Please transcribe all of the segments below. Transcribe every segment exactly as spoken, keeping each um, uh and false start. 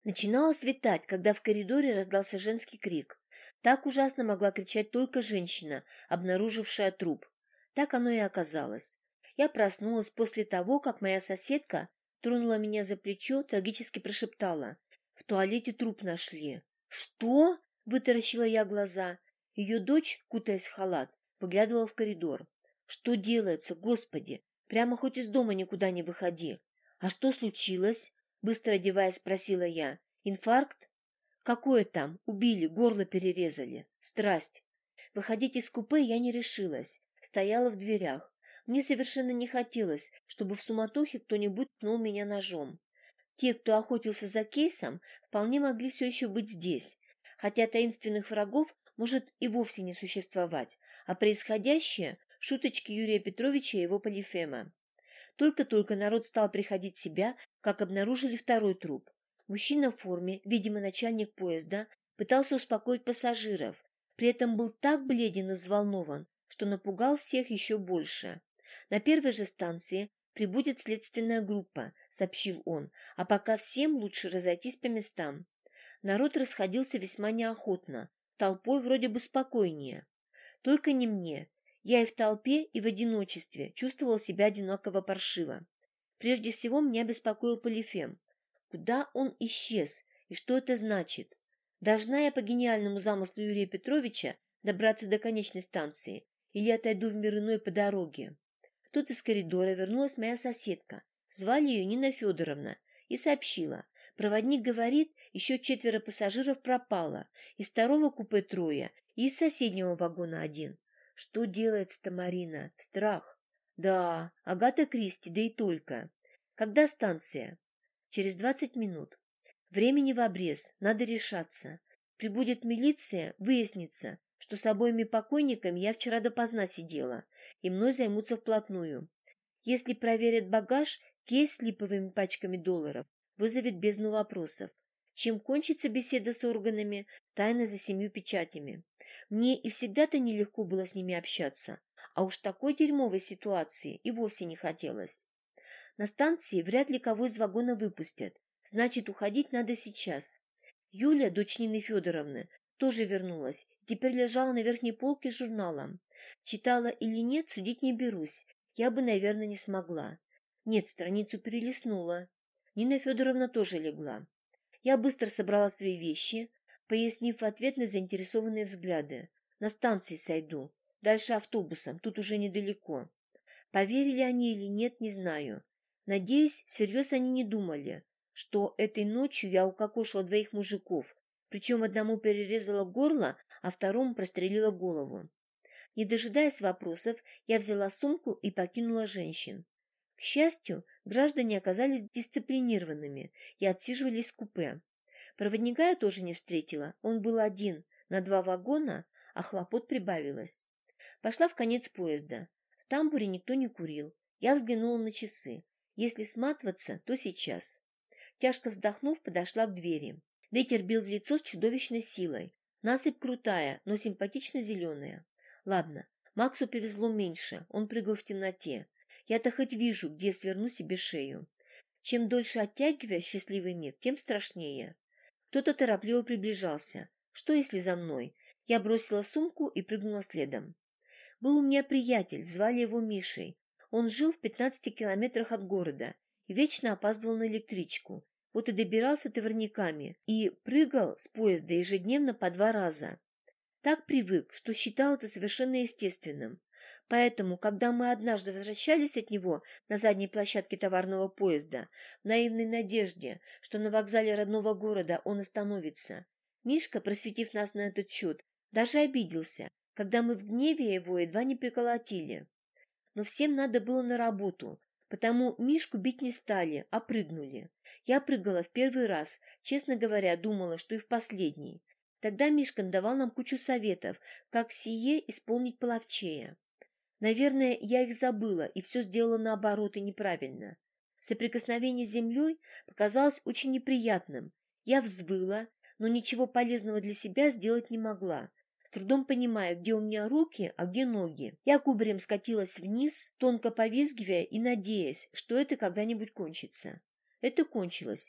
Начинало светать, когда в коридоре раздался женский крик. Так ужасно могла кричать только женщина, обнаружившая труп. Так оно и оказалось. Я проснулась после того, как моя соседка тронула меня за плечо, трагически прошептала: «В туалете труп нашли». «Что?» – вытаращила я глаза. Ее дочь, кутаясь в халат, выглядывала в коридор. «Что делается, Господи? Прямо хоть из дома никуда не выходи». «А что случилось?» – быстро одеваясь, спросила я. «Инфаркт?» «Какое там? Убили, горло перерезали. Страсть». Выходить из купе я не решилась. Стояла в дверях. Мне совершенно не хотелось, чтобы в суматохе кто-нибудь пнул меня ножом. Те, кто охотился за Кейсом, вполне могли все еще быть здесь, хотя таинственных врагов может и вовсе не существовать, а происходящее – шуточки Юрия Петровича и его Полифема. Только-только народ стал приходить в себя, как обнаружили второй труп. Мужчина в форме, видимо, начальник поезда, пытался успокоить пассажиров, при этом был так бледен и взволнован, что напугал всех еще больше. «На первой же станции прибудет следственная группа», — сообщил он, «а пока всем лучше разойтись по местам». Народ расходился весьма неохотно, толпой вроде бы спокойнее. Только не мне. Я и в толпе, и в одиночестве чувствовал себя одиноко паршиво. Прежде всего меня беспокоил Полифем. Куда он исчез и что это значит? Должна я по гениальному замыслу Юрия Петровича добраться до конечной станции или отойду в мир иной по дороге? Тут из коридора вернулась моя соседка. Звали ее Нина Федоровна и сообщила. Проводник говорит, еще четверо пассажиров пропало, из второго купе трое и из соседнего вагона один. Что делается-то, Марина? Страх. Да, Агата Кристи, да и только. Когда станция? Через двадцать минут. Времени в обрез, надо решаться. Прибудет милиция, выяснится, что с обоими покойниками я вчера допоздна сидела, и мной займутся вплотную. Если проверят багаж, кейс с липовыми пачками долларов вызовет бездну вопросов. Чем кончится беседа с органами, тайна за семью печатями. Мне и всегда-то нелегко было с ними общаться, а уж такой дерьмовой ситуации и вовсе не хотелось. На станции вряд ли кого из вагона выпустят, значит, уходить надо сейчас. Юля, дочь Нины Федоровны, тоже вернулась и теперь лежала на верхней полке с журналом. Читала или нет, судить не берусь, я бы, наверное, не смогла. Нет, страницу перелистнула. Нина Федоровна тоже легла. Я быстро собрала свои вещи, пояснив в ответ на заинтересованные взгляды. На станции сойду. Дальше автобусом, тут уже недалеко. Поверили они или нет, не знаю. Надеюсь, всерьез они не думали, что этой ночью я укокошила двоих мужиков, причем одному перерезала горло, а второму прострелила голову. Не дожидаясь вопросов, я взяла сумку и покинула женщин. К счастью, граждане оказались дисциплинированными и отсиживались в купе. Проводника я тоже не встретила, он был один, на два вагона, а хлопот прибавилось. Пошла в конец поезда. В тамбуре никто не курил. Я взглянула на часы. Если сматываться, то сейчас. Тяжко вздохнув, подошла к двери. Ветер бил в лицо с чудовищной силой. Насыпь крутая, но симпатично зеленая. Ладно, Максу повезло меньше, он прыгал в темноте. Я-то хоть вижу, где сверну себе шею. Чем дольше оттягивая счастливый миг, тем страшнее. Кто-то торопливо приближался. Что, если за мной? Я бросила сумку и прыгнула следом. Был у меня приятель, звали его Мишей. Он жил в пятнадцати километрах от города и вечно опаздывал на электричку. Вот и добирался товарниками и прыгал с поезда ежедневно по два раза. Так привык, что считал это совершенно естественным. Поэтому, когда мы однажды возвращались от него на задней площадке товарного поезда, в наивной надежде, что на вокзале родного города он остановится, Мишка, просветив нас на этот счет, даже обиделся, когда мы в гневе его едва не приколотили. Но всем надо было на работу, потому Мишку бить не стали, а прыгнули. Я прыгала в первый раз, честно говоря, думала, что и в последний. Тогда Мишка давал нам кучу советов, как сие исполнить половчее. Наверное, я их забыла и все сделала наоборот и неправильно. Соприкосновение с землей показалось очень неприятным. Я взвыла, но ничего полезного для себя сделать не могла, с трудом понимая, где у меня руки, а где ноги. Я кубарем скатилась вниз, тонко повизгивая и надеясь, что это когда-нибудь кончится. Это кончилось,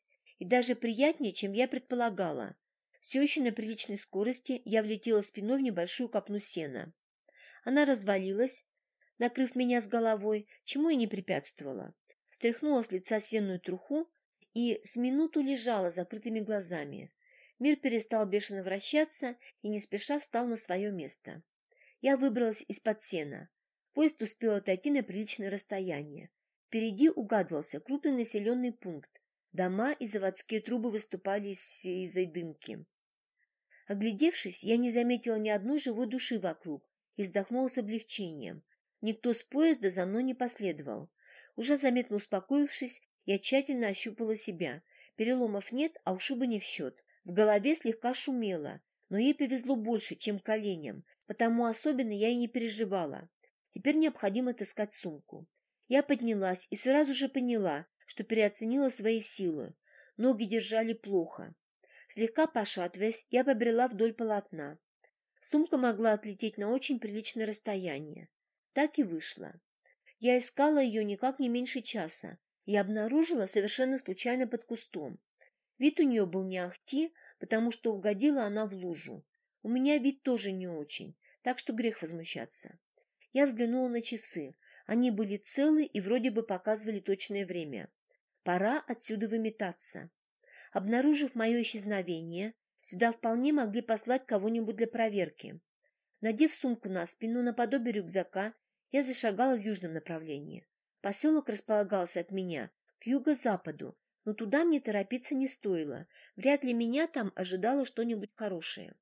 и даже приятнее, чем я предполагала. Все еще на приличной скорости я влетела спиной в небольшую копну сена. Она развалилась, накрыв меня с головой, чему и не препятствовала. Стряхнула с лица сенную труху и с минуту лежала с закрытыми глазами. Мир перестал бешено вращаться и не спеша встал на свое место. Я выбралась из-под сена. Поезд успел отойти на приличное расстояние. Впереди угадывался крупный населенный пункт. Дома и заводские трубы выступали из сизой дымки. Оглядевшись, я не заметила ни одной живой души вокруг и вздохнула с облегчением. Никто с поезда за мной не последовал. Уже заметно успокоившись, я тщательно ощупала себя. Переломов нет, а ушиба не в счет. В голове слегка шумело, но ей повезло больше, чем коленям, потому особенно я и не переживала. Теперь необходимо отыскать сумку. Я поднялась и сразу же поняла, что переоценила свои силы. Ноги держали плохо. Слегка пошатываясь, я побрела вдоль полотна. Сумка могла отлететь на очень приличное расстояние. Так и вышло. Я искала ее никак не меньше часа и обнаружила совершенно случайно под кустом. Вид у нее был не ахти, потому что угодила она в лужу. У меня вид тоже не очень, так что грех возмущаться. Я взглянула на часы. Они были целы и вроде бы показывали точное время. Пора отсюда выметаться. Обнаружив мое исчезновение, сюда вполне могли послать кого-нибудь для проверки. Надев сумку на спину наподобие рюкзака, я зашагала в южном направлении. Поселок располагался от меня к юго-западу, но туда мне торопиться не стоило. Вряд ли меня там ожидало что-нибудь хорошее.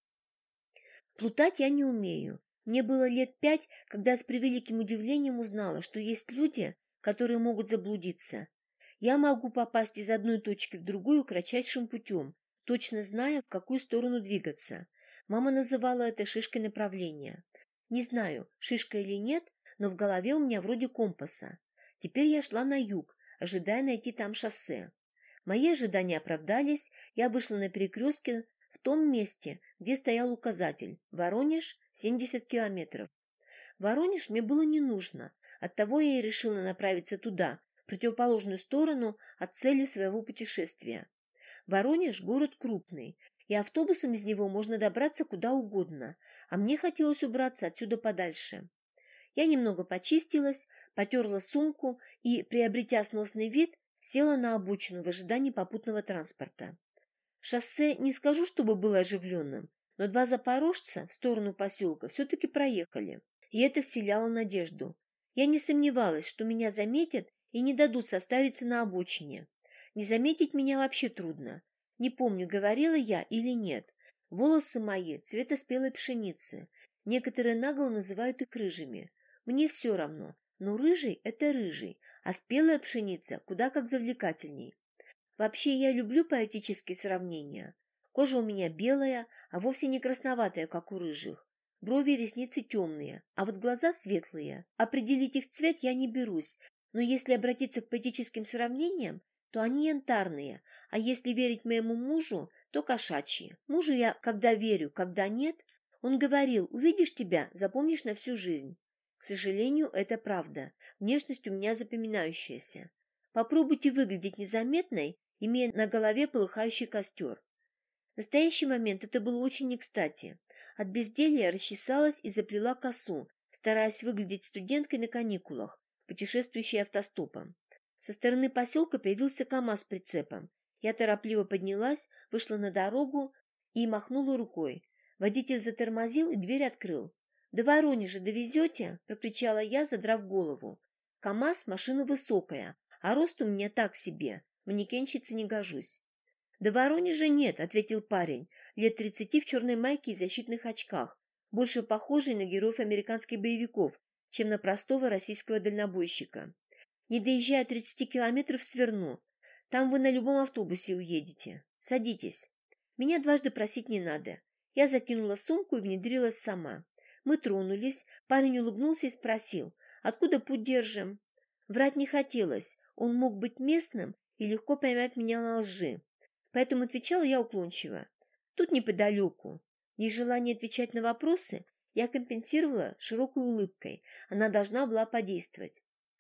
Плутать я не умею. Мне было лет пять, когда с превеликим удивлением узнала, что есть люди, которые могут заблудиться. Я могу попасть из одной точки в другую кратчайшим путем, точно зная, в какую сторону двигаться. Мама называла это шишкой направления. Не знаю, шишка или нет, но в голове у меня вроде компаса. Теперь я шла на юг, ожидая найти там шоссе. Мои ожидания оправдались, я вышла на перекрестке в том месте, где стоял указатель «Воронеж, семьдесят километров». Воронеж мне было не нужно, оттого я и решила направиться туда, в противоположную сторону от цели своего путешествия. Воронеж – город крупный, и автобусом из него можно добраться куда угодно, а мне хотелось убраться отсюда подальше. Я немного почистилась, потерла сумку и, приобретя сносный вид, села на обочину в ожидании попутного транспорта. Шоссе не скажу, чтобы было оживленным, но два запорожца в сторону поселка все-таки проехали, и это вселяло надежду. Я не сомневалась, что меня заметят и не дадут состариться на обочине. Не заметить меня вообще трудно. Не помню, говорила я или нет. Волосы мои цвета спелой пшеницы. Некоторые нагло называют их рыжими. Мне все равно, но рыжий – это рыжий, а спелая пшеница куда как завлекательней. Вообще я люблю поэтические сравнения. Кожа у меня белая, а вовсе не красноватая, как у рыжих. Брови и ресницы темные, а вот глаза светлые. Определить их цвет я не берусь, но если обратиться к поэтическим сравнениям, то они янтарные, а если верить моему мужу, то кошачьи. Мужу я когда верю, когда нет. Он говорил, увидишь тебя, запомнишь на всю жизнь. К сожалению, это правда. Внешность у меня запоминающаяся. Попробуйте выглядеть незаметной, имея на голове полыхающий костер. В настоящий момент это было очень не кстати. От безделья расчесалась и заплела косу, стараясь выглядеть студенткой на каникулах, путешествующей автостопом. Со стороны поселка появился КамАЗ с прицепом. Я торопливо поднялась, вышла на дорогу и махнула рукой. Водитель затормозил и дверь открыл. «До Воронежа довезете?» – прокричала я, задрав голову. КамАЗ – машина высокая, а рост у меня так себе, манекенщице не гожусь. «До Воронежа нет», – ответил парень, лет тридцати в черной майке и защитных очках, больше похожий на героев американских боевиков, чем на простого российского дальнобойщика. «Не доезжая тридцати километров, сверну. Там вы на любом автобусе уедете. Садитесь. Меня дважды просить не надо». Я закинула сумку и внедрилась сама. Мы тронулись, парень улыбнулся и спросил, откуда путь держим. Врать не хотелось, он мог быть местным и легко поймать меня на лжи. Поэтому отвечала я уклончиво. Тут неподалеку. Нежелание отвечать на вопросы я компенсировала широкой улыбкой. Она должна была подействовать.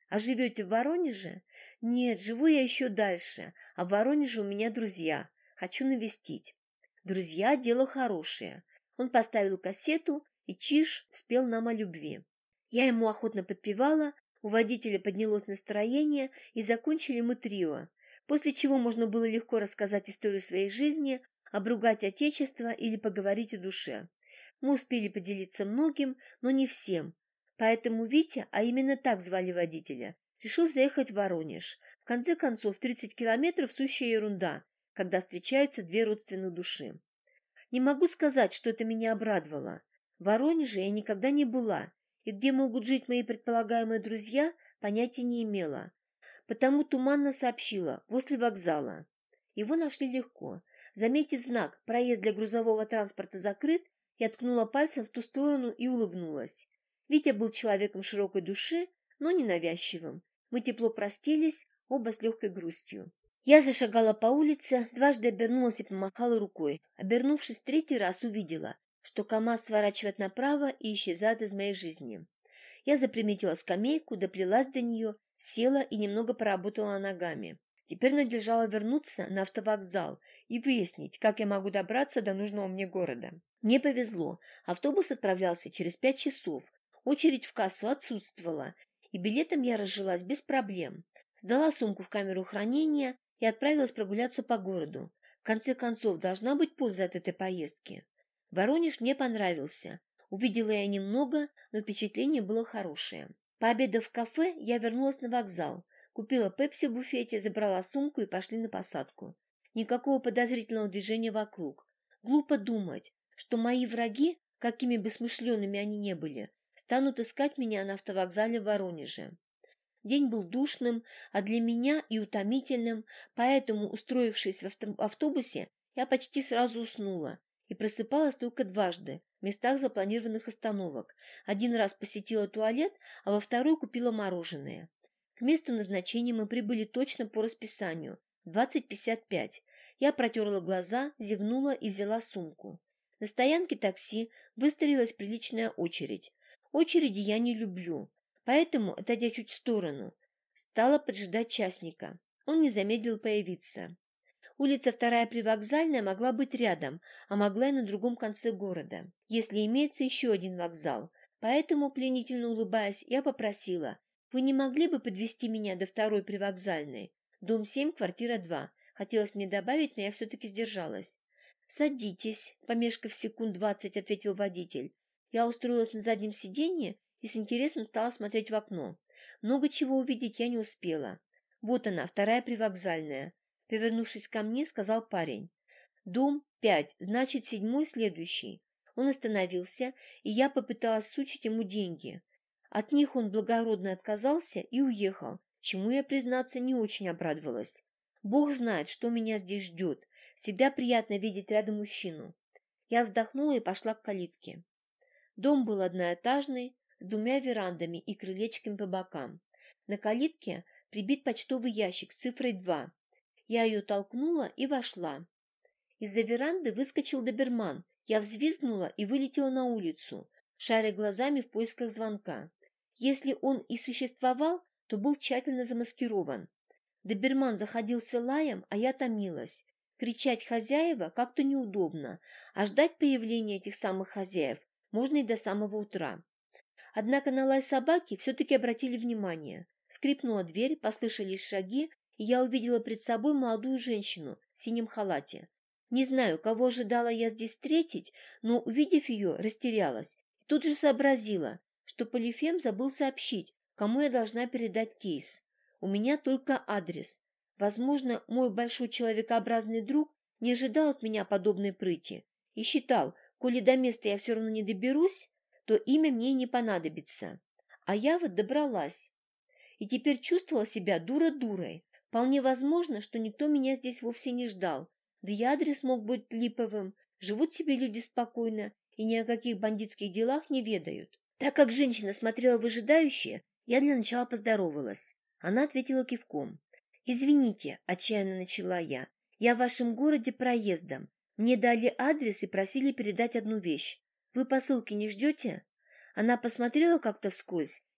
А живете в Воронеже? Нет, живу я еще дальше, а в Воронеже у меня друзья. Хочу навестить. Друзья – дело хорошее. Он поставил кассету, и Чиж спел нам о любви. Я ему охотно подпевала, у водителя поднялось настроение, и закончили мы трио, после чего можно было легко рассказать историю своей жизни, обругать отечество или поговорить о душе. Мы успели поделиться многим, но не всем, поэтому Витя, а именно так звали водителя, решил заехать в Воронеж. В конце концов, тридцать километров – сущая ерунда, когда встречаются две родственных души. Не могу сказать, что это меня обрадовало. В Воронеже я никогда не была, и где могут жить мои предполагаемые друзья, понятия не имела. Потому туманно сообщила: возле вокзала. Его нашли легко. Заметив знак «Проезд для грузового транспорта закрыт», я ткнула пальцем в ту сторону и улыбнулась. Витя был человеком широкой души, но ненавязчивым. Мы тепло простились, оба с легкой грустью. Я зашагала по улице, дважды обернулась и помахала рукой. Обернувшись в третий раз, увидела, что КамАЗ сворачивает направо и исчезает из моей жизни. Я заприметила скамейку, доплелась до нее, села и немного поработала ногами. Теперь надлежало вернуться на автовокзал и выяснить, как я могу добраться до нужного мне города. Мне повезло. Автобус отправлялся через пять часов. Очередь в кассу отсутствовала, и билетом я разжилась без проблем. Сдала сумку в камеру хранения и отправилась прогуляться по городу. В конце концов, должна быть польза от этой поездки. Воронеж мне понравился. Увидела я немного, но впечатление было хорошее. Пообедав в кафе, я вернулась на вокзал. Купила пепси в буфете, забрала сумку и пошли на посадку. Никакого подозрительного движения вокруг. Глупо думать, что мои враги, какими бы смышленными они ни были, станут искать меня на автовокзале в Воронеже. День был душным, а для меня и утомительным, поэтому, устроившись в автобусе, я почти сразу уснула и просыпалась только дважды в местах запланированных остановок. Один раз посетила туалет, а во второй купила мороженое. К месту назначения мы прибыли точно по расписанию – двадцать пятьдесят пять. Я протерла глаза, зевнула и взяла сумку. На стоянке такси выстроилась приличная очередь. Очереди я не люблю, поэтому, отойдя чуть в сторону, стала поджидать частника. Он не замедлил появиться. Улица Вторая Привокзальная могла быть рядом, а могла и на другом конце города, если имеется еще один вокзал. Поэтому, пленительно улыбаясь, я попросила: «Вы не могли бы подвезти меня до Второй Привокзальной? Дом семь, квартира два». Хотелось мне добавить, но я все-таки сдержалась. «Садитесь», – помешкав секунд двадцать, ответил водитель. Я устроилась на заднем сиденье и с интересом стала смотреть в окно. Много чего увидеть я не успела. Вот она, Вторая Привокзальная. Повернувшись ко мне, сказал парень: «Дом пять, значит, седьмой следующий». Он остановился, и я попыталась сучить ему деньги. От них он благородно отказался и уехал, чему я, признаться, не очень обрадовалась. Бог знает, что меня здесь ждет. Всегда приятно видеть рядом мужчину. Я вздохнула и пошла к калитке. Дом был одноэтажный, с двумя верандами и крылечками по бокам. На калитке прибит почтовый ящик с цифрой два. Я ее толкнула и вошла. Из-за веранды выскочил доберман. Я взвизгнула и вылетела на улицу, шаря глазами в поисках звонка. Если он и существовал, то был тщательно замаскирован. Доберман заходился лаем, а я томилась. Кричать «хозяева» как-то неудобно, а ждать появления этих самых хозяев можно и до самого утра. Однако на лай собаки все-таки обратили внимание. Скрипнула дверь, послышались шаги, и я увидела пред собой молодую женщину в синем халате. Не знаю, кого ожидала я здесь встретить, но, увидев ее, растерялась и тут же сообразила, что Полифем забыл сообщить, кому я должна передать кейс. У меня только адрес. Возможно, мой большой человекообразный друг не ожидал от меня подобной прыти и считал, коли до места я все равно не доберусь, то имя мне не понадобится. А я вот добралась. И теперь чувствовала себя дура-дурой. Вполне возможно, что никто меня здесь вовсе не ждал. Да и адрес мог быть липовым. Живут себе люди спокойно и ни о каких бандитских делах не ведают. Так как женщина смотрела выжидающе, я для начала поздоровалась. Она ответила кивком. «Извините», – отчаянно начала я, – «я в вашем городе проездом. Мне дали адрес и просили передать одну вещь. Вы посылки не ждете?» Она посмотрела как-то вскользь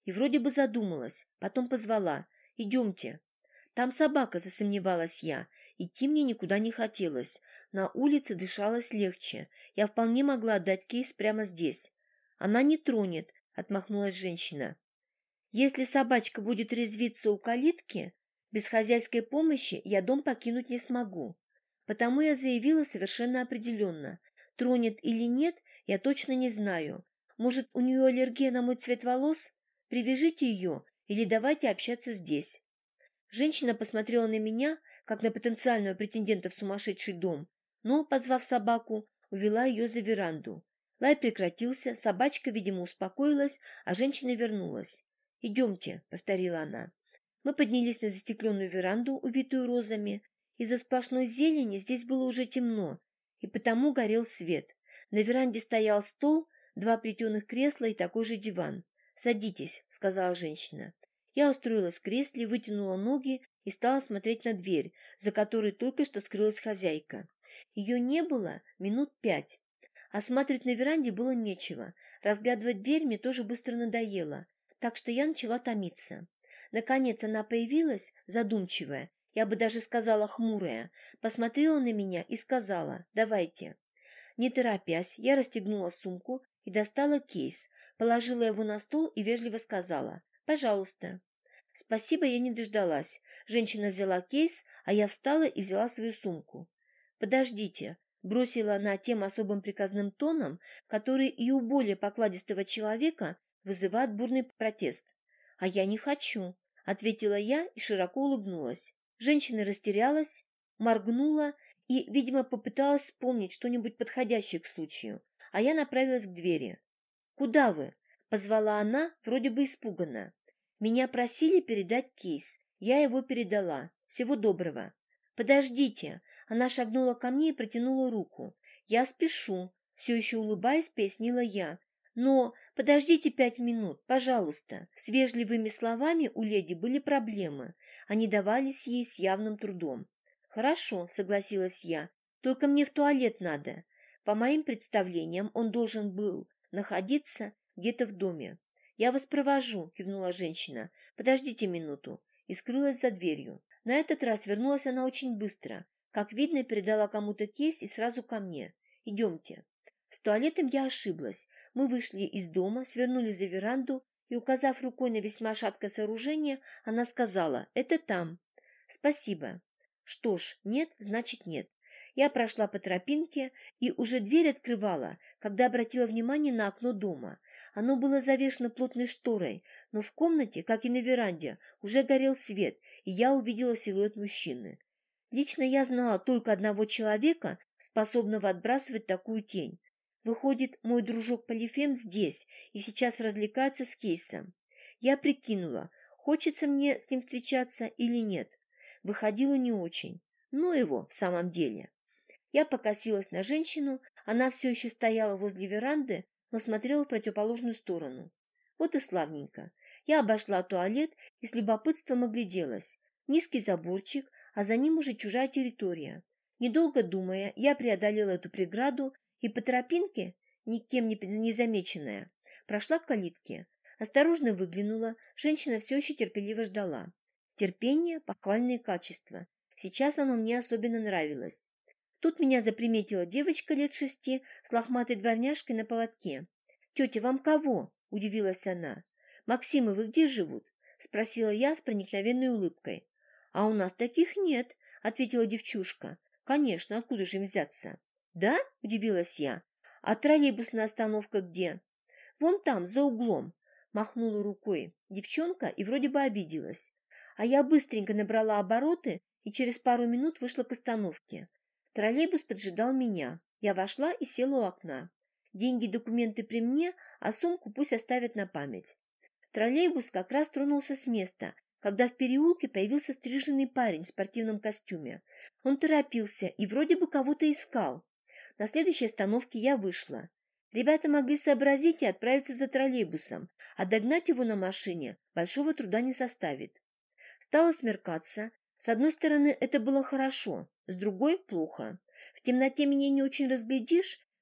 и вроде бы задумалась, потом позвала: «Идемте». «Там собака», — засомневалась я. Идти мне никуда не хотелось. На улице дышалось легче. Я вполне могла отдать кейс прямо здесь. «Она не тронет», — отмахнулась женщина. «Если собачка будет резвиться у калитки, без хозяйской помощи я дом покинуть не смогу». Потому я заявила совершенно определенно. Тронет или нет, я точно не знаю. Может, у нее аллергия на мой цвет волос? Привяжите ее или давайте общаться здесь. Женщина посмотрела на меня, как на потенциального претендента в сумасшедший дом, но, позвав собаку, увела ее за веранду. Лай прекратился, собачка, видимо, успокоилась, а женщина вернулась. «Идемте», — повторила она. Мы поднялись на застекленную веранду, увитую розами. Из-за сплошной зелени здесь было уже темно, и потому горел свет. На веранде стоял стол, два плетеных кресла и такой же диван. «Садитесь», — сказала женщина. Я устроилась в кресле, вытянула ноги и стала смотреть на дверь, за которой только что скрылась хозяйка. Ее не было минут пять. Осматривать на веранде было нечего. Разглядывать дверь мне тоже быстро надоело, так что я начала томиться. Наконец она появилась, задумчивая, я бы даже сказала хмурая, посмотрела на меня и сказала: «Давайте». Не торопясь, я расстегнула сумку и достала кейс, положила его на стол и вежливо сказала: «Пожалуйста». Спасибо, я не дождалась. Женщина взяла кейс, а я встала и взяла свою сумку. «Подождите», — бросила она тем особым приказным тоном, который и у более покладистого человека вызывает бурный протест. «А я не хочу», — ответила я и широко улыбнулась. Женщина растерялась, моргнула и, видимо, попыталась вспомнить что-нибудь подходящее к случаю, а я направилась к двери. «Куда вы?» — позвала она, вроде бы испуганно. «Меня просили передать кейс. Я его передала. Всего доброго». «Подождите!» — она шагнула ко мне и протянула руку. «Я спешу», — все еще улыбаясь, пояснила я. «Но подождите пять минут, пожалуйста». С вежливыми словами у леди были проблемы. Они давались ей с явным трудом. «Хорошо», — согласилась я. «Только мне в туалет надо». По моим представлениям, он должен был находиться где-то в доме. «Я вас провожу», — кивнула женщина. «Подождите минуту», и скрылась за дверью. На этот раз вернулась она очень быстро. Как видно, передала кому-то кейс и сразу ко мне. «Идемте». С туалетом я ошиблась. Мы вышли из дома, свернули за веранду, и, указав рукой на весьма шаткое сооружение, она сказала: «Это там». «Спасибо». Что ж, нет, значит нет. Я прошла по тропинке и уже дверь открывала, когда обратила внимание на окно дома. Оно было завешено плотной шторой, но в комнате, как и на веранде, уже горел свет, и я увидела силуэт мужчины. Лично я знала только одного человека, способного отбрасывать такую тень. Выходит, мой дружок Полифем здесь и сейчас развлекается с кейсом. Я прикинула, хочется мне с ним встречаться или нет. Выходило не очень. Ну его в самом деле. Я покосилась на женщину, она все еще стояла возле веранды, но смотрела в противоположную сторону. Вот и славненько. Я обошла туалет и с любопытством огляделась. Низкий заборчик, а за ним уже чужая территория. Недолго думая, я преодолела эту преграду и по тропинке, никем не замеченная, прошла к калитке. Осторожно выглянула, женщина все еще терпеливо ждала. Терпение – похвальные качества. Сейчас оно мне особенно нравилось. Тут меня заприметила девочка лет шести с лохматой дворняжкой на поводке. «Тетя, вам кого?» – удивилась она. «Максимы, вы где живут?» – спросила я с проникновенной улыбкой. «А у нас таких нет», – ответила девчушка. «Конечно, откуда же им взяться?» «Да?» – удивилась я. «А троллейбусная остановка где?» «Вон там, за углом», – махнула рукой девчонка и вроде бы обиделась. А я быстренько набрала обороты и через пару минут вышла к остановке. Троллейбус поджидал меня. Я вошла и села у окна. Деньги и документы при мне, а сумку пусть оставят на память. Троллейбус как раз тронулся с места, когда в переулке появился стриженный парень в спортивном костюме. Он торопился и вроде бы кого-то искал. На следующей остановке я вышла. Ребята могли сообразить и отправиться за троллейбусом, а догнать его на машине большого труда не составит. Стало смеркаться. С одной стороны, это было хорошо, с другой – плохо. В темноте меня не очень разглядишь,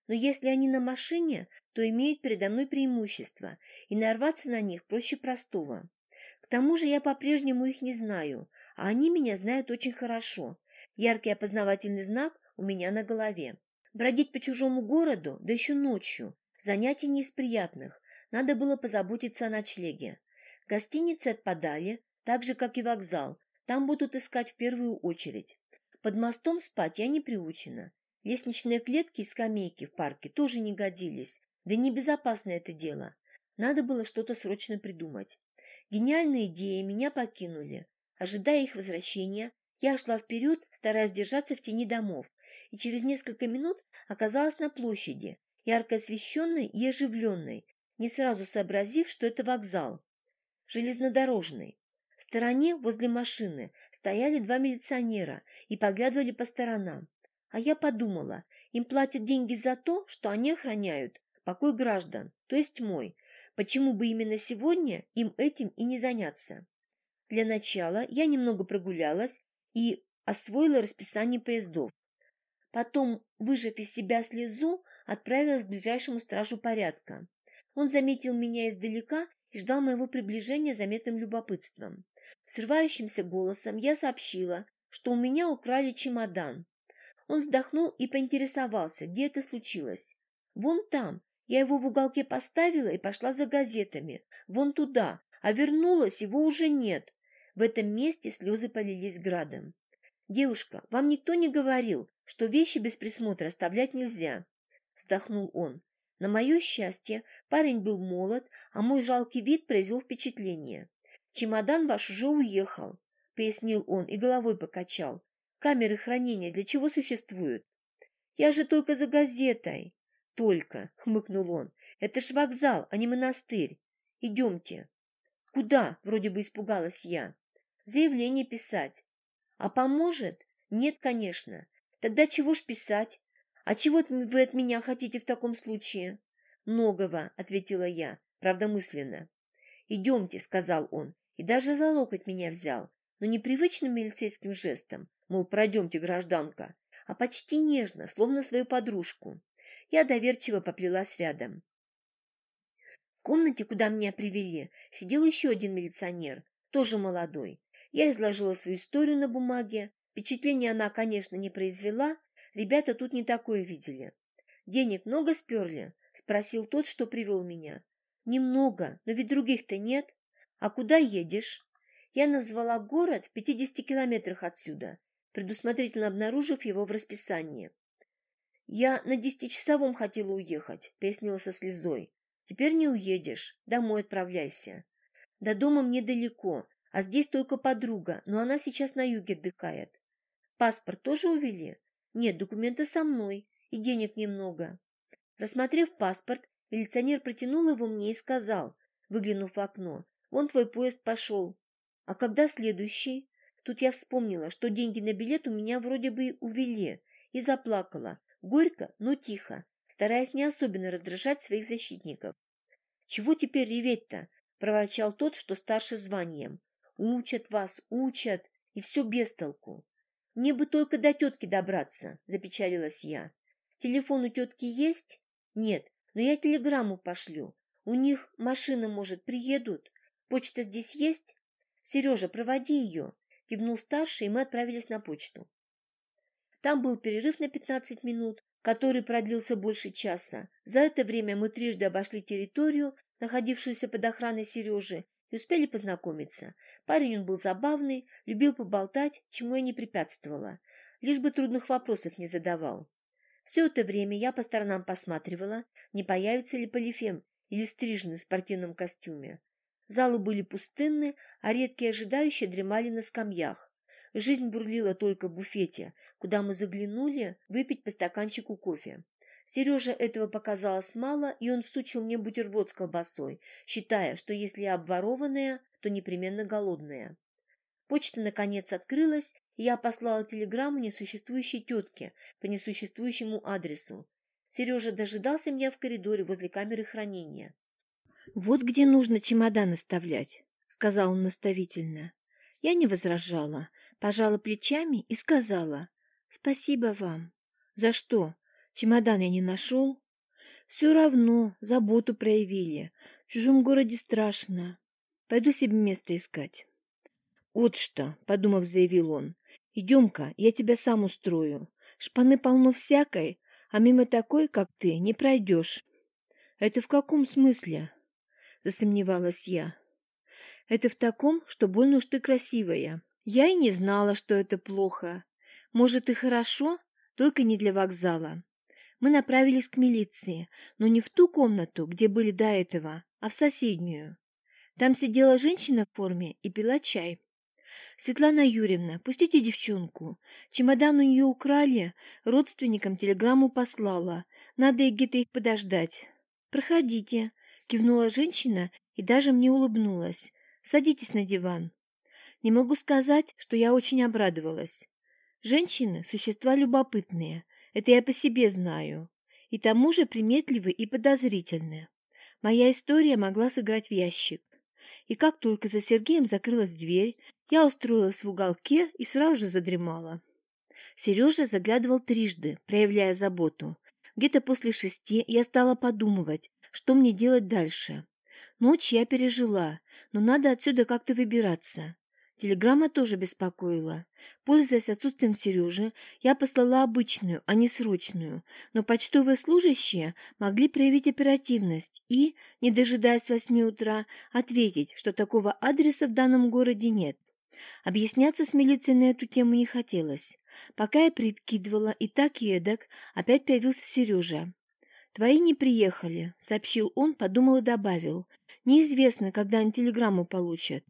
но если они на машине, то имеют передо мной преимущество, и нарваться на них проще простого. К тому же я по-прежнему их не знаю, а они меня знают очень хорошо. Яркий опознавательный знак у меня на голове. Бродить по чужому городу, да еще ночью, занятие не из приятных, надо было позаботиться о ночлеге. Гостиницы отпадали, так же, как и вокзал, там будут искать в первую очередь. Под мостом спать я не приучена. Лестничные клетки и скамейки в парке тоже не годились, да и небезопасно это дело. Надо было что-то срочно придумать. Гениальные идеи меня покинули. Ожидая их возвращения, я шла вперед, стараясь держаться в тени домов, и через несколько минут оказалась на площади, ярко освещенной и оживленной, не сразу сообразив, что это вокзал. Железнодорожный. В стороне, возле машины, стояли два милиционера и поглядывали по сторонам. А я подумала, им платят деньги за то, что они охраняют покой граждан, то есть мой. Почему бы именно сегодня им этим и не заняться? Для начала я немного прогулялась и освоила расписание поездов. Потом, выжав из себя слезу, отправилась к ближайшему стражу порядка. Он заметил меня издалека и ждал моего приближения заметным любопытством. Срывающимся голосом я сообщила, что у меня украли чемодан. Он вздохнул и поинтересовался, где это случилось. «Вон там. Я его в уголке поставила и пошла за газетами. Вон туда. А вернулась, его уже нет». В этом месте слезы полились градом. «Девушка, вам никто не говорил, что вещи без присмотра оставлять нельзя?» Вздохнул он. На мое счастье, парень был молод, а мой жалкий вид произвел впечатление. «Чемодан ваш уже уехал», — пояснил он и головой покачал. «Камеры хранения для чего существуют?» «Я же только за газетой». «Только», — хмыкнул он, — «это ж вокзал, а не монастырь. Идемте». «Куда?» — вроде бы испугалась я. «Заявление писать». «А поможет?» «Нет, конечно». «Тогда чего ж писать? А чего вы от меня хотите в таком случае?» «Многого», — ответила я, правда мысленно. «Идемте», — сказал он, и даже за локоть меня взял, но не привычным милицейским жестом, мол, пройдемте, гражданка, а почти нежно, словно свою подружку. Я доверчиво поплелась рядом. В комнате, куда меня привели, сидел еще один милиционер, тоже молодой. Я изложила свою историю на бумаге. Впечатление она, конечно, не произвела. Ребята тут не такое видели. «Денег много сперли?» — спросил тот, что привел меня. «Немного, но ведь других-то нет. А куда едешь?» Я назвала город в пятидесяти километрах отсюда, предусмотрительно обнаружив его в расписании. «Я на десятичасовом хотела уехать», — пояснила со слезой. «Теперь не уедешь. Домой отправляйся. До дома мне далеко, а здесь только подруга, но она сейчас на юге отдыхает. Паспорт тоже увели? Нет, документы со мной, и денег немного». Рассмотрев паспорт, милиционер протянул его мне и сказал, выглянув в окно, «Вон твой поезд пошел». «А когда следующий?» Тут я вспомнила, что деньги на билет у меня вроде бы увели, и заплакала, горько, но тихо, стараясь не особенно раздражать своих защитников. «Чего теперь реветь-то?» — проворчал тот, что старше званием. «Учат вас, учат, и все без толку». «Мне бы только до тетки добраться», — запечалилась я. «Телефон у тетки есть?» «Нет, но я телеграмму пошлю. У них машина, может, приедут. Почта здесь есть?» «Сережа, проводи ее», — кивнул старший, и мы отправились на почту. Там был перерыв на пятнадцать минут, который продлился больше часа. За это время мы трижды обошли территорию, находившуюся под охраной Сережи, и успели познакомиться. Парень он был забавный, любил поболтать, чему я не препятствовала, лишь бы трудных вопросов не задавал. Все это время я по сторонам посматривала, не появится ли Полифем или стриженный в спортивном костюме. Залы были пустынны, а редкие ожидающие дремали на скамьях. Жизнь бурлила только в буфете, куда мы заглянули выпить по стаканчику кофе. Сереже этого показалось мало, и он всучил мне бутерброд с колбасой, считая, что если я обворованная, то непременно голодная. Почта, наконец, открылась, и я послала телеграмму несуществующей тетке по несуществующему адресу. Сережа дожидался меня в коридоре возле камеры хранения. «Вот где нужно чемодан оставлять», — сказал он наставительно. Я не возражала, пожала плечами и сказала: «Спасибо вам». «За что?» Чемодан я не нашел. Все равно заботу проявили. В чужом городе страшно. Пойду себе место искать. Вот что, подумав, заявил он. Идем-ка, я тебя сам устрою. Шпаны полно всякой, а мимо такой, как ты, не пройдешь. Это в каком смысле? Засомневалась я. Это в таком, что больно уж ты красивая. Я и не знала, что это плохо. Может, и хорошо, только не для вокзала. Мы направились к милиции, но не в ту комнату, где были до этого, а в соседнюю. Там сидела женщина в форме и пила чай. «Светлана Юрьевна, пустите девчонку. Чемодан у нее украли, родственникам телеграмму послала. Надо и где-то их подождать». «Проходите», — кивнула женщина и даже мне улыбнулась. «Садитесь на диван». Не могу сказать, что я очень обрадовалась. Женщины – существа любопытные, это я по себе знаю, и тому же приметливы и подозрительны. Моя история могла сыграть в ящик. И как только за Сергеем закрылась дверь, я устроилась в уголке и сразу же задремала. Сережа заглядывал трижды, проявляя заботу. Где-то после шести я стала подумывать, что мне делать дальше. Ночь я пережила, но надо отсюда как-то выбираться. Телеграмма тоже беспокоила. Пользуясь отсутствием Сережи, я послала обычную, а не срочную, но почтовые служащие могли проявить оперативность и, не дожидаясь восьми утра, ответить, что такого адреса в данном городе нет. Объясняться с милицией на эту тему не хотелось. Пока я прикидывала и так и эдак, опять появился Сережа. «Твои не приехали», — сообщил он, подумал и добавил. «Неизвестно, когда они телеграмму получат».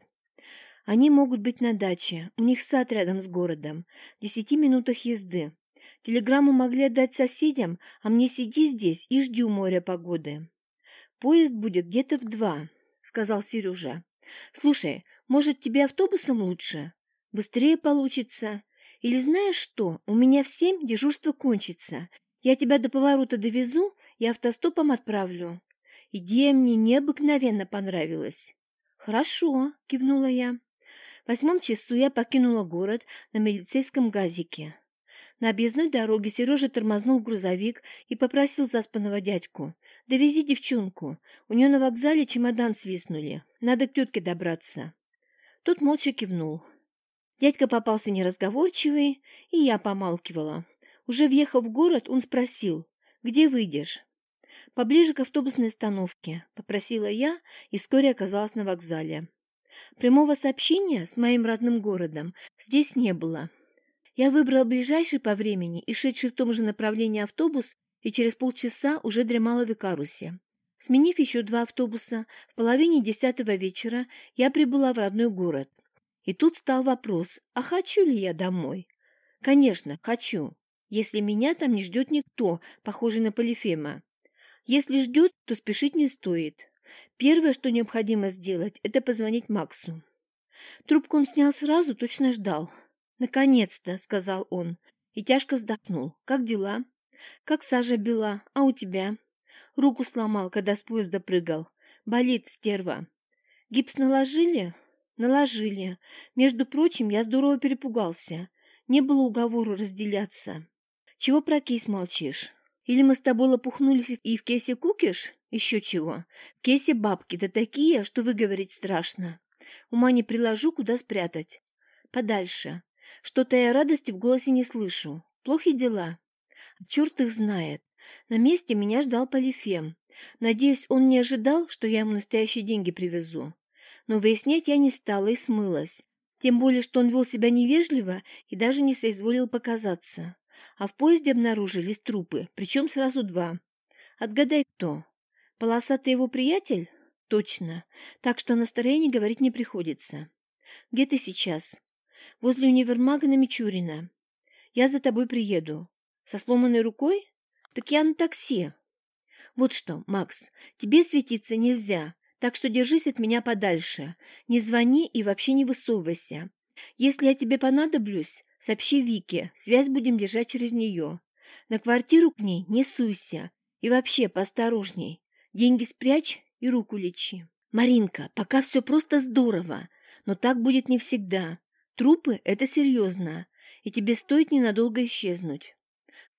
Они могут быть на даче, у них сад рядом с городом, в десяти минутах езды. Телеграмму могли отдать соседям, а мне сиди здесь и жди у моря погоды. Поезд будет где-то в два, сказал Сережа. Слушай, может, тебе автобусом лучше? Быстрее получится. Или знаешь что, у меня в семь дежурство кончится. Я тебя до поворота довезу и автостопом отправлю. Идея мне необыкновенно понравилась. Хорошо, кивнула я. В восьмом часу я покинула город на милицейском газике. На объездной дороге Сережа тормознул грузовик и попросил заспанного дядьку: «Довези девчонку, у нее на вокзале чемодан свистнули, надо к тетке добраться». Тот молча кивнул. Дядька попался неразговорчивый, и я помалкивала. Уже въехав в город, он спросил: «Где выйдешь?» «Поближе к автобусной остановке», — попросила я и вскоре оказалась на вокзале. Прямого сообщения с моим родным городом здесь не было. Я выбрала ближайший по времени и шедший в том же направлении автобус, и через полчаса уже дремала в Икарусе. Сменив еще два автобуса, в половине десятого вечера я прибыла в родной город. И тут стал вопрос, а хочу ли я домой? Конечно, хочу, если меня там не ждет никто, похожий на Полифема. Если ждет, то спешить не стоит. Первое, что необходимо сделать, это позвонить Максу. Трубку он снял сразу, точно ждал. «Наконец-то», — сказал он, и тяжко вздохнул. «Как дела?» «Как сажа бела. А у тебя?» «Руку сломал, когда с поезда прыгал. Болит, стерва». «Гипс наложили?» «Наложили. Между прочим, я здорово перепугался. Не было уговору разделяться». «Чего про кейс молчишь? Или мы с тобой лопухнулись и в кейсе кукиш? Еще чего. В кейсе бабки, да такие, что выговорить страшно. Ума не приложу, куда спрятать. Подальше. Что-то я радости в голосе не слышу. Плохи дела. Черт их знает. На месте меня ждал Полифем. Надеюсь, он не ожидал, что я ему настоящие деньги привезу. Но выяснять я не стала и смылась. Тем более, что он вел себя невежливо и даже не соизволил показаться. А в поезде обнаружились трупы, причем сразу два. Отгадай, кто? Полосатый его приятель? Точно. Так что о настроении говорить не приходится. Где ты сейчас? Возле универмага на Мичурина. Я за тобой приеду. Со сломанной рукой? Так я на такси. Вот что, Макс, тебе светиться нельзя, так что держись от меня подальше. Не звони и вообще не высовывайся. Если я тебе понадоблюсь, сообщи Вике, связь будем держать через нее. На квартиру к ней не суйся. И вообще поосторожней. Деньги спрячь и руку лечи. Маринка, пока все просто здорово, но так будет не всегда. Трупы – это серьезно, и тебе стоит ненадолго исчезнуть.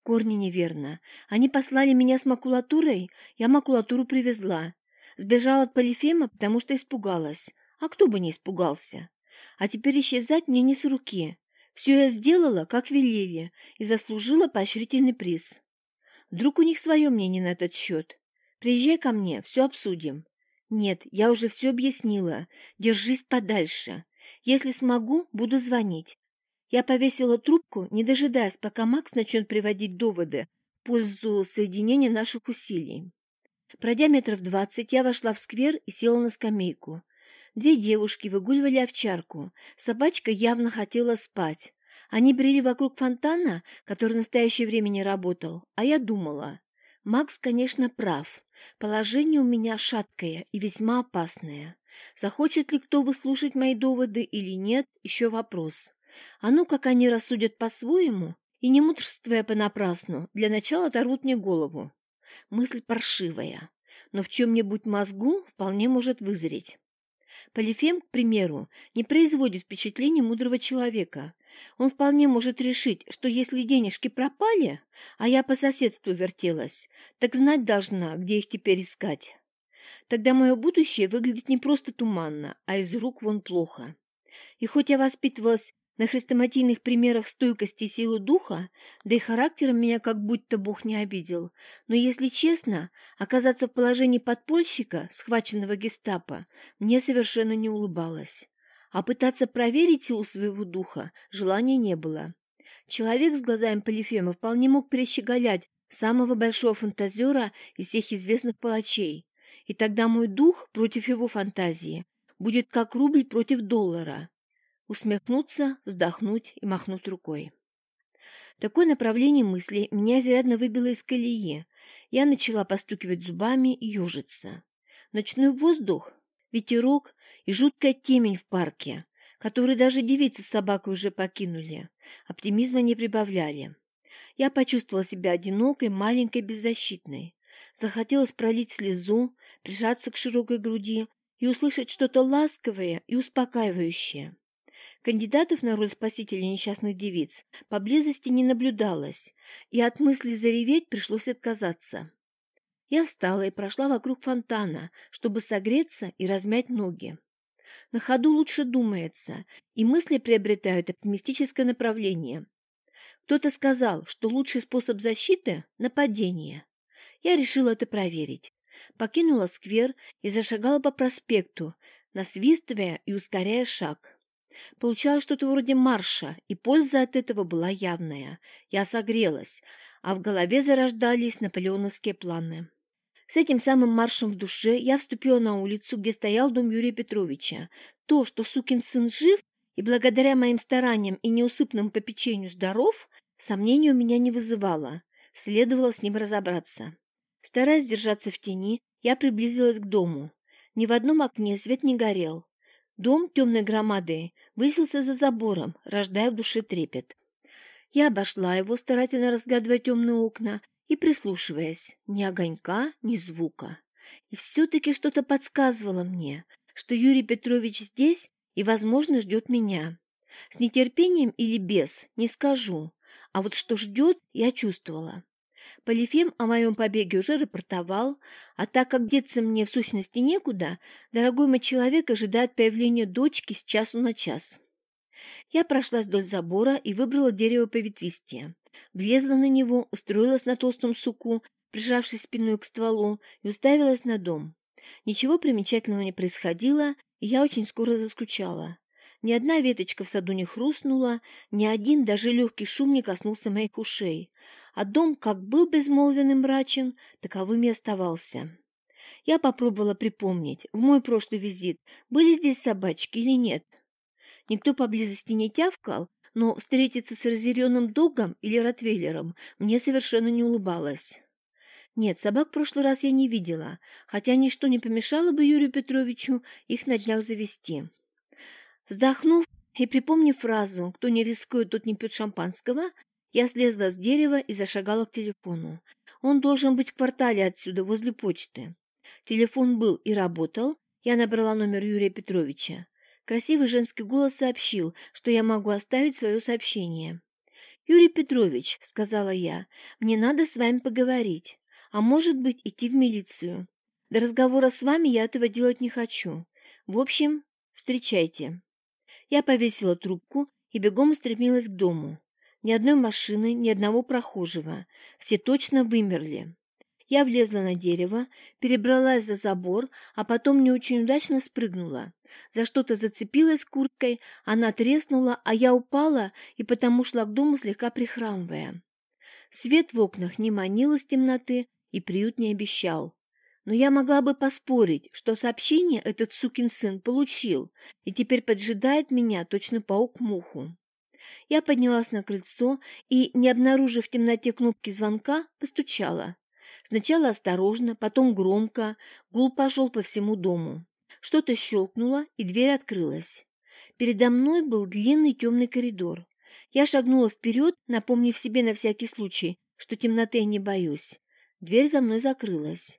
Корни неверно. Они послали меня с макулатурой, я макулатуру привезла. Сбежала от Полифема, потому что испугалась. А кто бы не испугался? А теперь исчезать мне не с руки. Все я сделала, как велели, и заслужила поощрительный приз. Вдруг у них свое мнение на этот счет. Приезжай ко мне, все обсудим. Нет, я уже все объяснила. Держись подальше. Если смогу, буду звонить. Я повесила трубку, не дожидаясь, пока Макс начнет приводить доводы в пользу соединения наших усилий. Пройдя метров двадцать, я вошла в сквер и села на скамейку. Две девушки выгуливали овчарку. Собачка явно хотела спать. Они брели вокруг фонтана, который в настоящее время не работал, а я думала. Макс, конечно, прав. Положение у меня шаткое и весьма опасное. Захочет ли кто выслушать мои доводы или нет, еще вопрос. А ну, как они рассудят по-своему, и не мудрствуя понапрасну, для начала оторвут мне голову. Мысль паршивая, но в чем-нибудь мозгу вполне может вызреть. Полифем, к примеру, не производит впечатления мудрого человека. Он вполне может решить, что если денежки пропали, а я по соседству вертелась, так знать должна, где их теперь искать. Тогда мое будущее выглядит не просто туманно, а из рук вон плохо. И хоть я воспитывалась на хрестоматийных примерах стойкости и силы духа, да и характером меня как будто Бог не обидел, но, если честно, оказаться в положении подпольщика, схваченного гестапо, мне совершенно не улыбалось. А пытаться проверить силу своего духа желания не было. Человек с глазами Полифема вполне мог перещеголять самого большого фантазера из всех известных палачей, и тогда мой дух против его фантазии будет как рубль против доллара. Усмехнуться, вздохнуть и махнуть рукой. Такое направление мысли меня изрядно выбило из колеи. Я начала постукивать зубами и ежиться. Ночной воздух, ветерок и жуткая темень в парке, который даже девицы с собакой уже покинули, оптимизма не прибавляли. Я почувствовала себя одинокой, маленькой, беззащитной. Захотелось пролить слезу, прижаться к широкой груди и услышать что-то ласковое и успокаивающее. Кандидатов на роль спасителя несчастных девиц поблизости не наблюдалось, и от мысли зареветь пришлось отказаться. Я встала и прошла вокруг фонтана, чтобы согреться и размять ноги. На ходу лучше думается, и мысли приобретают оптимистическое направление. Кто-то сказал, что лучший способ защиты – нападение. Я решила это проверить. Покинула сквер и зашагала по проспекту, насвистывая и ускоряя шаг. Получалось что-то вроде марша, и польза от этого была явная. Я согрелась, а в голове зарождались наполеоновские планы. С этим самым маршем в душе я вступила на улицу, где стоял дом Юрия Петровича. То, что сукин сын жив и благодаря моим стараниям и неусыпному попечению здоров, сомнений у меня не вызывало. Следовало с ним разобраться. Стараясь держаться в тени, я приблизилась к дому. Ни в одном окне свет не горел. Дом темной громадой высился за забором, рождая в душе трепет. Я обошла его, старательно разглядывая темные окна и прислушиваясь. Ни огонька, ни звука. И все-таки что-то подсказывало мне, что Юрий Петрович здесь и, возможно, ждет меня. С нетерпением или без, не скажу, а вот что ждет, я чувствовала. Полифем о моем побеге уже рапортовал, а так как деться мне в сущности некуда, дорогой мой человек ожидает появления дочки с часу на час. Я прошлась вдоль забора и выбрала дерево поветвистее. Влезла на него, устроилась на толстом суку, прижавшись спиной к стволу, и уставилась на дом. Ничего примечательного не происходило, и я очень скоро заскучала. Ни одна веточка в саду не хрустнула, ни один даже легкий шум не коснулся моих ушей. А дом как был безмолвен и мрачен, таковым и оставался. Я попробовала припомнить, в мой прошлый визит были здесь собачки или нет. Никто поблизости не тявкал, но встретиться с разъяренным догом или ротвейлером мне совершенно не улыбалось. Нет, собак в прошлый раз я не видела, хотя ничто не помешало бы Юрию Петровичу их на днях завести. Вздохнув и припомнив фразу «кто не рискует, тот не пьет шампанского», я слезла с дерева и зашагала к телефону. Он должен быть в квартале отсюда, возле почты. Телефон был и работал. Я набрала номер Юрия Петровича. Красивый женский голос сообщил, что я могу оставить свое сообщение. «Юрий Петрович», — сказала я, — «мне надо с вами поговорить, а может быть идти в милицию. До разговора с вами я этого делать не хочу. В общем, встречайте». Я повесила трубку и бегом устремилась к дому. Ни одной машины, ни одного прохожего. Все точно вымерли. Я влезла на дерево, перебралась за забор, а потом не очень удачно спрыгнула. За что-то зацепилась курткой, она треснула, а я упала и потому шла к дому, слегка прихрамывая. Свет в окнах не манил из темноты и приют не обещал. Но я могла бы поспорить, что сообщение этот сукин сын получил и теперь поджидает меня точно паук муху. Я поднялась на крыльцо и, не обнаружив в темноте кнопки звонка, постучала. Сначала осторожно, потом громко, гул пошел по всему дому. Что-то щелкнуло, и дверь открылась. Передо мной был длинный темный коридор. Я шагнула вперед, напомнив себе на всякий случай, что темноты я не боюсь. Дверь за мной закрылась.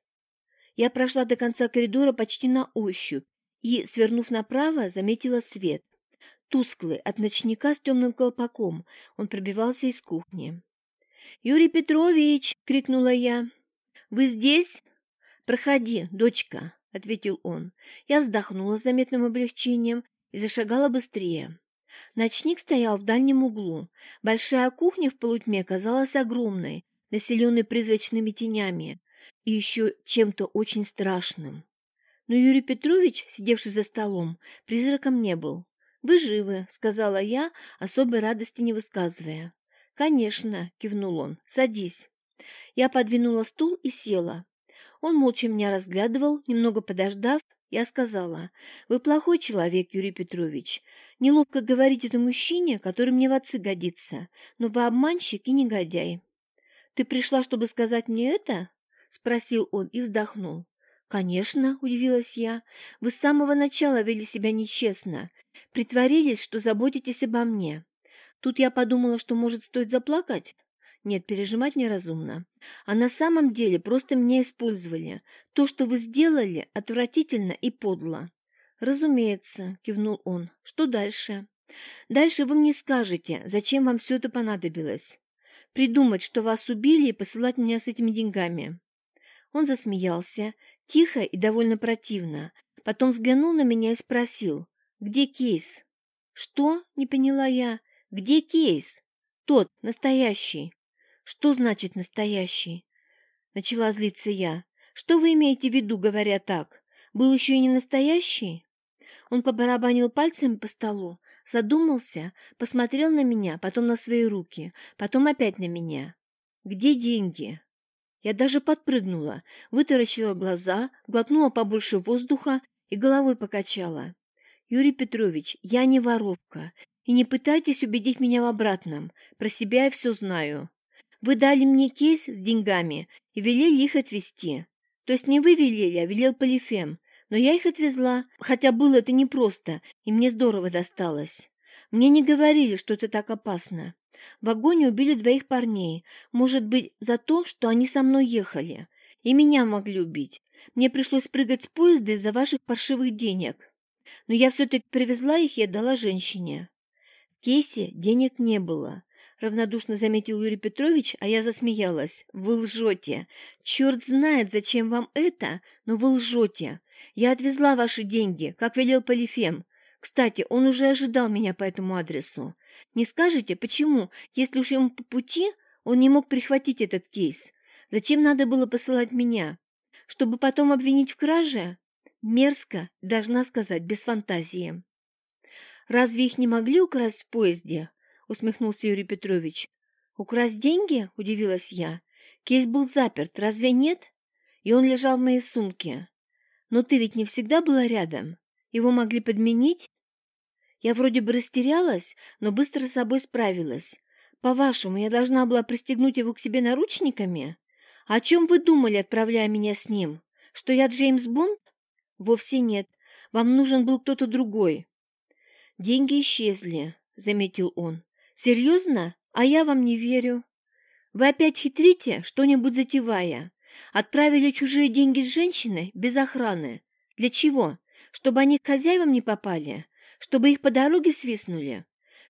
Я прошла до конца коридора почти на ощупь и, свернув направо, заметила свет. Тусклый, от ночника с темным колпаком, он пробивался из кухни. «Юрий Петрович!» — крикнула я. «Вы здесь?» «Проходи, дочка», — ответил он. Я вздохнула с заметным облегчением и зашагала быстрее. Ночник стоял в дальнем углу. Большая кухня в полутьме казалась огромной, населенной призрачными тенями и еще чем-то очень страшным. Но Юрий Петрович, сидевший за столом, призраком не был. «Вы живы», — сказала я, особой радости не высказывая. «Конечно», — кивнул он, — «садись». Я подвинула стул и села. Он молча меня разглядывал, немного подождав, я сказала: «Вы плохой человек, Юрий Петрович. Неловко говорить это мужчине, который мне в отцы годится, но вы обманщик и негодяй». «Ты пришла, чтобы сказать мне это?» — спросил он и вздохнул. «Конечно», — удивилась я, — «вы с самого начала вели себя нечестно, притворились, что заботитесь обо мне. Тут я подумала, что, может, стоит заплакать? Нет, пережимать неразумно. А на самом деле просто меня использовали. То, что вы сделали, отвратительно и подло». «Разумеется», — кивнул он. «Что дальше?» «Дальше вы мне скажете, зачем вам все это понадобилось. Придумать, что вас убили, и посылать меня с этими деньгами». Он засмеялся, тихо и довольно противно. Потом взглянул на меня и спросил: «Где кейс?» «Что?» — не поняла я. «Где кейс?» «Тот, настоящий». «Что значит настоящий?» — начала злиться я. «Что вы имеете в виду, говоря так? Был еще и не настоящий?» Он побарабанил пальцами по столу, задумался, посмотрел на меня, потом на свои руки, потом опять на меня. «Где деньги?» Я даже подпрыгнула, вытаращила глаза, глотнула побольше воздуха и головой покачала. «Юрий Петрович, я не воровка, и не пытайтесь убедить меня в обратном, про себя я все знаю. Вы дали мне кейс с деньгами и велели их отвезти. То есть не вы велели, а велел Полифем, но я их отвезла, хотя было это непросто, и мне здорово досталось. Мне не говорили, что это так опасно. В вагоне убили двоих парней, может быть, за то, что они со мной ехали. И меня могли убить. Мне пришлось прыгать с поезда из-за ваших паршивых денег. Но я все-таки привезла их и отдала женщине». В кейсе денег не было, равнодушно заметил Юрий Петрович, а я засмеялась. «Вы лжете. Черт знает, зачем вам это, но вы лжете. Я отвезла ваши деньги, как велел Полифем. Кстати, он уже ожидал меня по этому адресу. Не скажете, почему, если уж ему по пути, он не мог прихватить этот кейс? Зачем надо было посылать меня? Чтобы потом обвинить в краже? Мерзко, должна сказать, без фантазии». «Разве их не могли украсть в поезде?» — усмехнулся Юрий Петрович. «Украсть деньги?» — удивилась я. «Кейс был заперт, разве нет? И он лежал в моей сумке. Но ты ведь не всегда была рядом. Его могли подменить?» Я вроде бы растерялась, но быстро с собой справилась. «По-вашему, я должна была пристегнуть его к себе наручниками? О чем вы думали, отправляя меня с ним? Что я Джеймс Бонд?» «Вовсе нет. Вам нужен был кто-то другой». «Деньги исчезли», — заметил он. «Серьезно? А я вам не верю. Вы опять хитрите, что-нибудь затевая. Отправили чужие деньги с женщиной без охраны. Для чего? Чтобы они к хозяевам не попали? Чтобы их по дороге свистнули?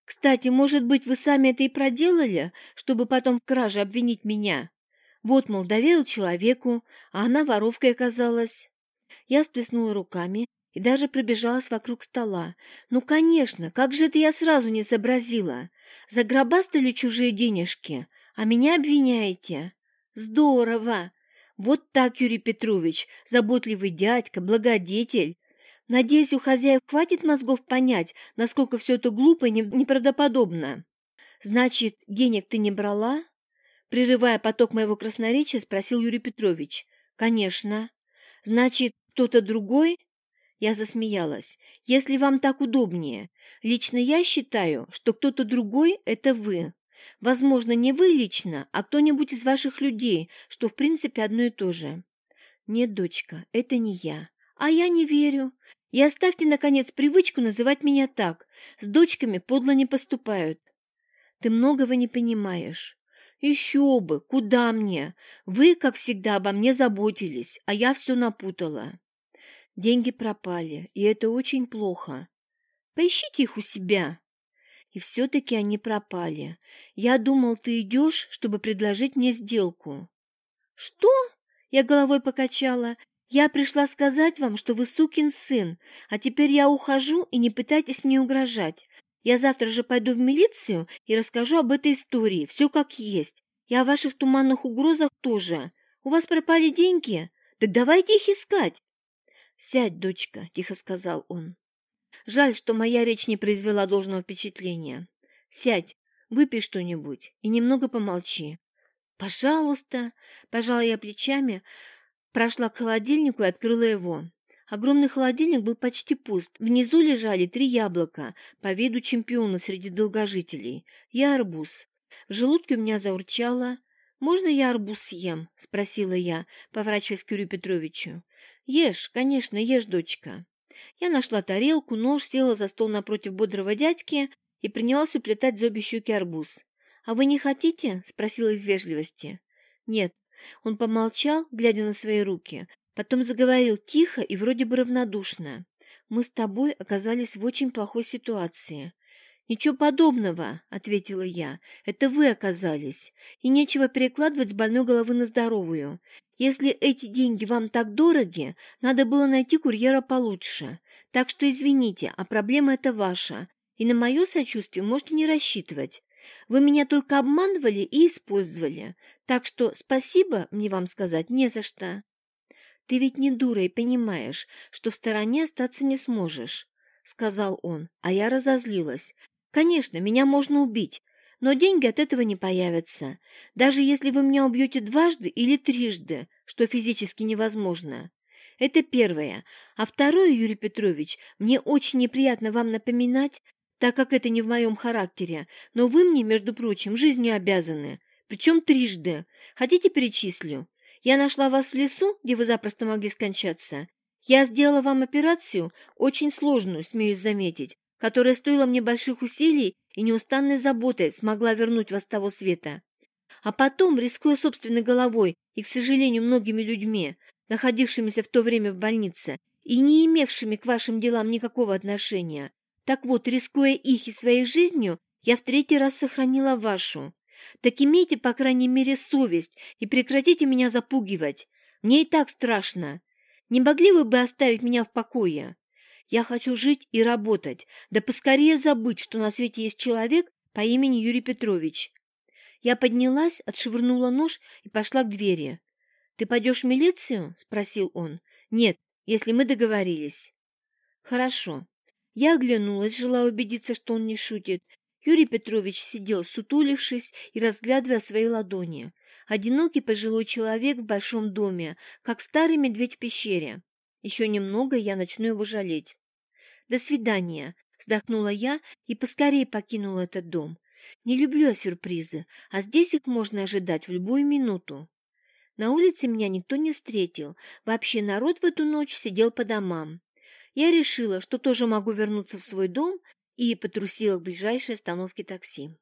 Кстати, может быть, вы сами это и проделали, чтобы потом в краже обвинить меня? Вот, мол, доверил человеку, а она воровкой оказалась. Я всплеснула руками и даже пробежалась вокруг стола. Ну, конечно, как же это я сразу не сообразила? Загробастали чужие денежки, а меня обвиняете? Здорово! Вот так, Юрий Петрович, заботливый дядька, благодетель. Надеюсь, у хозяев хватит мозгов понять, насколько все это глупо и не- неправдоподобно. Значит, денег ты не брала? Прерывая поток моего красноречия, спросил Юрий Петрович. Конечно. Значит, кто-то другой? Я засмеялась. Если вам так удобнее. Лично я считаю, что кто-то другой – это вы. Возможно, не вы лично, а кто-нибудь из ваших людей, что в принципе одно и то же. Нет, дочка, это не я. А я не верю. И оставьте, наконец, привычку называть меня так. С дочками подло не поступают. Ты многого не понимаешь. Еще бы, куда мне? Вы, как всегда, обо мне заботились, а я все напутала. Деньги пропали, и это очень плохо. Поищите их у себя. И все-таки они пропали. Я думал, ты идешь, чтобы предложить мне сделку. Что? Я головой покачала. Я пришла сказать вам, что вы сукин сын, а теперь я ухожу, и не пытайтесь мне угрожать. Я завтра же пойду в милицию и расскажу об этой истории, все как есть. И о ваших туманных угрозах тоже. У вас пропали деньги? Так давайте их искать. «Сядь, дочка», — тихо сказал он. «Жаль, что моя речь не произвела должного впечатления. Сядь, выпей что-нибудь и немного помолчи». «Пожалуйста», — пожала я плечами, прошла к холодильнику и открыла его. Огромный холодильник был почти пуст. Внизу лежали три яблока, по виду чемпиона среди долгожителей, и арбуз. В желудке у меня заурчало. «Можно я арбуз съем?» — спросила я, поворачиваясь к Юрию Петровичу. «Ешь, конечно, ешь, дочка». Я нашла тарелку, нож, села за стол напротив бодрого дядьки и принялась уплетать за обе щеки арбуз. «А вы не хотите?» — спросила из вежливости. «Нет». Он помолчал, глядя на свои руки, потом заговорил тихо и вроде бы равнодушно. «Мы с тобой оказались в очень плохой ситуации». «Ничего подобного», — ответила я. «Это вы оказались. И нечего перекладывать с больной головы на здоровую. Если эти деньги вам так дороги, надо было найти курьера получше. Так что извините, а проблема эта ваша. И на мое сочувствие можете не рассчитывать. Вы меня только обманывали и использовали. Так что спасибо мне вам сказать не за что». «Ты ведь не дура и понимаешь, что в стороне остаться не сможешь», — сказал он, а я разозлилась. «Конечно, меня можно убить, но деньги от этого не появятся, даже если вы меня убьете дважды или трижды, что физически невозможно. Это первое. А второе, Юрий Петрович, мне очень неприятно вам напоминать, так как это не в моем характере, но вы мне, между прочим, жизнью обязаны, причем трижды. Хотите, перечислю? Я нашла вас в лесу, где вы запросто могли скончаться. Я сделала вам операцию, очень сложную, смеюсь заметить, которая стоила мне больших усилий и неустанной заботой смогла вернуть вас с того света. А потом, рискуя собственной головой и, к сожалению, многими людьми, находившимися в то время в больнице и не имевшими к вашим делам никакого отношения, так вот, рискуя их и своей жизнью, я в третий раз сохранила вашу. Так имейте, по крайней мере, совесть и прекратите меня запугивать. Мне и так страшно. Не могли вы бы оставить меня в покое? Я хочу жить и работать, да поскорее забыть, что на свете есть человек по имени Юрий Петрович». Я поднялась, отшвырнула нож и пошла к двери. «Ты пойдешь в милицию?» – спросил он. «Нет, если мы договорились». «Хорошо». Я оглянулась, желая убедиться, что он не шутит. Юрий Петрович сидел, сутулившись и разглядывая свои ладони. Одинокий пожилой человек в большом доме, как старый медведь в пещере. Еще немного, и я начну его жалеть. «До свидания», — вздохнула я и поскорее покинула этот дом. «Не люблю я сюрпризы, а здесь их можно ожидать в любую минуту». На улице меня никто не встретил. Вообще народ в эту ночь сидел по домам. Я решила, что тоже могу вернуться в свой дом, и потрусила к ближайшей остановке такси.